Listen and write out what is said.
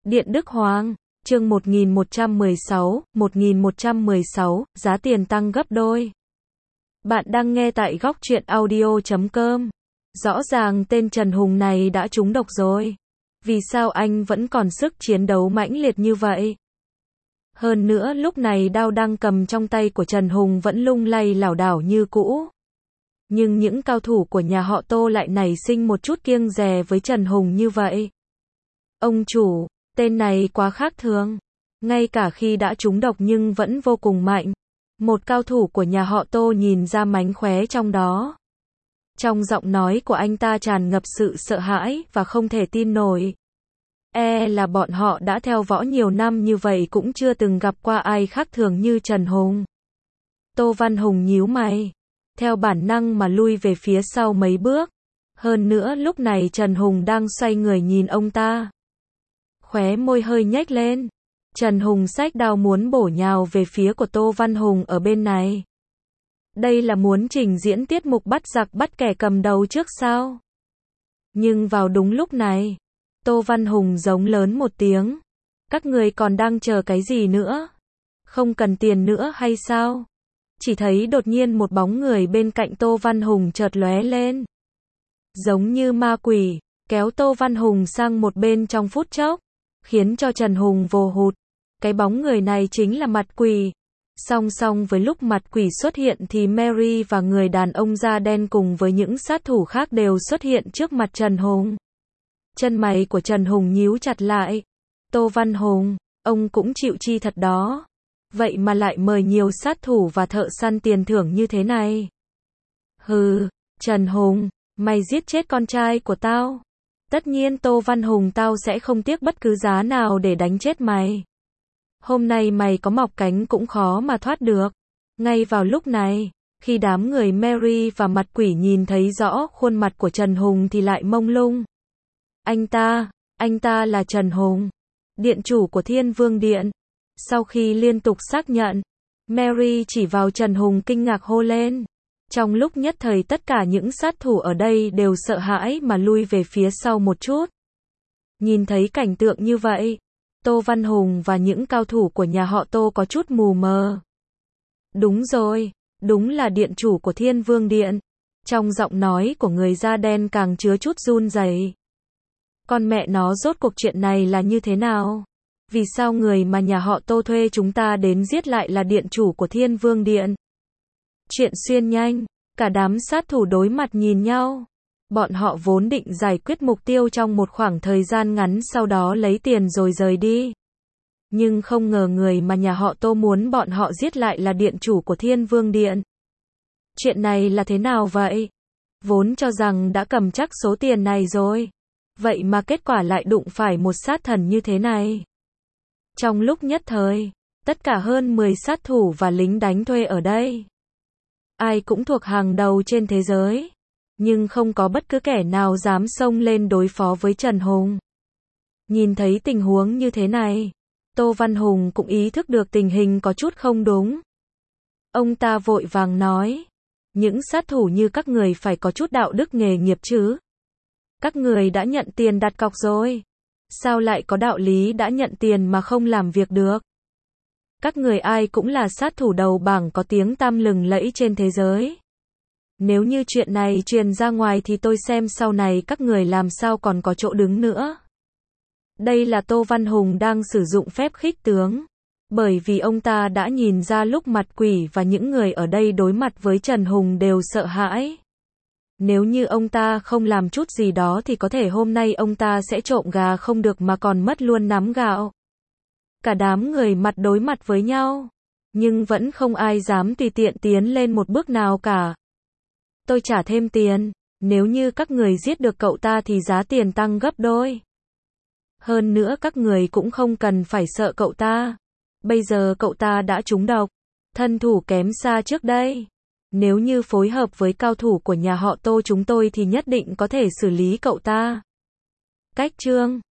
Điện Đức Hoàng, chương 1116, giá tiền tăng gấp đôi. Bạn đang nghe tại góc truyện audio.com. Rõ ràng tên Trần Hùng này đã trúng độc rồi. Vì sao anh vẫn còn sức chiến đấu mãnh liệt như vậy? Hơn nữa lúc này đao đang cầm trong tay của Trần Hùng vẫn lung lay lảo đảo như cũ. Nhưng những cao thủ của nhà họ Tô lại nảy sinh một chút kiêng dè với Trần Hùng như vậy. Ông chủ, tên này quá khác thường. Ngay cả khi đã trúng độc nhưng vẫn vô cùng mạnh. Một cao thủ của nhà họ Tô nhìn ra mánh khóe trong đó. Trong giọng nói của anh ta tràn ngập sự sợ hãi và không thể tin nổi. Là bọn họ đã theo võ nhiều năm như vậy cũng chưa từng gặp qua ai khác thường như Trần Hùng. Tô Văn Hùng nhíu mày, theo bản năng mà lui về phía sau mấy bước. Hơn nữa lúc này Trần Hùng đang xoay người nhìn ông ta. Khóe môi hơi nhếch lên. Trần Hùng xách đao muốn bổ nhào về phía của Tô Văn Hùng ở bên này. Đây là muốn trình diễn tiết mục bắt giặc bắt kẻ cầm đầu trước sao? Nhưng vào đúng lúc này, Tô Văn Hùng giống lớn một tiếng. Các người còn đang chờ cái gì nữa? Không cần tiền nữa hay sao? Chỉ thấy đột nhiên một bóng người bên cạnh Tô Văn Hùng chợt lóe lên. Giống như ma quỷ, kéo Tô Văn Hùng sang một bên trong phút chốc, khiến cho Trần Hùng vồ hụt. Cái bóng người này chính là mặt quỷ. Song song với lúc mặt quỷ xuất hiện thì Mary và người đàn ông da đen cùng với những sát thủ khác đều xuất hiện trước mặt Trần Hùng. Chân mày của Trần Hùng nhíu chặt lại. Tô Văn Hùng, ông cũng chịu chi thật đó. Vậy mà lại mời nhiều sát thủ và thợ săn tiền thưởng như thế này. Hừ, Trần Hùng, mày giết chết con trai của tao. Tất nhiên Tô Văn Hùng tao sẽ không tiếc bất cứ giá nào để đánh chết mày. Hôm nay mày có mọc cánh cũng khó mà thoát được. Ngay vào lúc này, khi đám người Mary và mặt quỷ nhìn thấy rõ khuôn mặt của Trần Hùng thì lại mông lung. Anh ta là Trần Hùng, điện chủ của Thiên Vương Điện. Sau khi liên tục xác nhận, Mary chỉ vào Trần Hùng kinh ngạc hô lên. Trong lúc nhất thời tất cả những sát thủ ở đây đều sợ hãi mà lui về phía sau một chút. Nhìn thấy cảnh tượng như vậy, Tô Văn Hùng và những cao thủ của nhà họ Tô có chút mù mờ. Đúng rồi, đúng là điện chủ của Thiên Vương Điện. Trong giọng nói của người da đen càng chứa chút run rẩy. Con mẹ nó rốt cuộc chuyện này là như thế nào? Vì sao người mà nhà họ Tô thuê chúng ta đến giết lại là điện chủ của Thiên Vương Điện? Chuyện xuyên nhanh, cả đám sát thủ đối mặt nhìn nhau. Bọn họ vốn định giải quyết mục tiêu trong một khoảng thời gian ngắn sau đó lấy tiền rồi rời đi. Nhưng không ngờ người mà nhà họ Tô muốn bọn họ giết lại là điện chủ của Thiên Vương Điện. Chuyện này là thế nào vậy? Vốn cho rằng đã cầm chắc số tiền này rồi. Vậy mà kết quả lại đụng phải một sát thần như thế này. Trong lúc nhất thời, tất cả hơn 10 sát thủ và lính đánh thuê ở đây. Ai cũng thuộc hàng đầu trên thế giới. Nhưng không có bất cứ kẻ nào dám xông lên đối phó với Trần Hùng. Nhìn thấy tình huống như thế này, Tô Văn Hùng cũng ý thức được tình hình có chút không đúng. Ông ta vội vàng nói, những sát thủ như các người phải có chút đạo đức nghề nghiệp chứ. Các người đã nhận tiền đặt cọc rồi. Sao lại có đạo lý đã nhận tiền mà không làm việc được? Các người ai cũng là sát thủ đầu bảng có tiếng tăm lừng lẫy trên thế giới. Nếu như chuyện này truyền ra ngoài thì tôi xem sau này các người làm sao còn có chỗ đứng nữa. Đây là Tô Văn Hùng đang sử dụng phép khích tướng. Bởi vì ông ta đã nhìn ra lúc mặt quỷ và những người ở đây đối mặt với Trần Hùng đều sợ hãi. Nếu như ông ta không làm chút gì đó thì có thể hôm nay ông ta sẽ trộm gà không được mà còn mất luôn nắm gạo. Cả đám người mặt đối mặt với nhau. Nhưng vẫn không ai dám tùy tiện tiến lên một bước nào cả. Tôi trả thêm tiền. Nếu như các người giết được cậu ta thì giá tiền tăng gấp đôi. Hơn nữa các người cũng không cần phải sợ cậu ta. Bây giờ cậu ta đã trúng độc. Thân thủ kém xa trước đây. Nếu như phối hợp với cao thủ của nhà họ Tô chúng tôi thì nhất định có thể xử lý cậu ta. Cách chương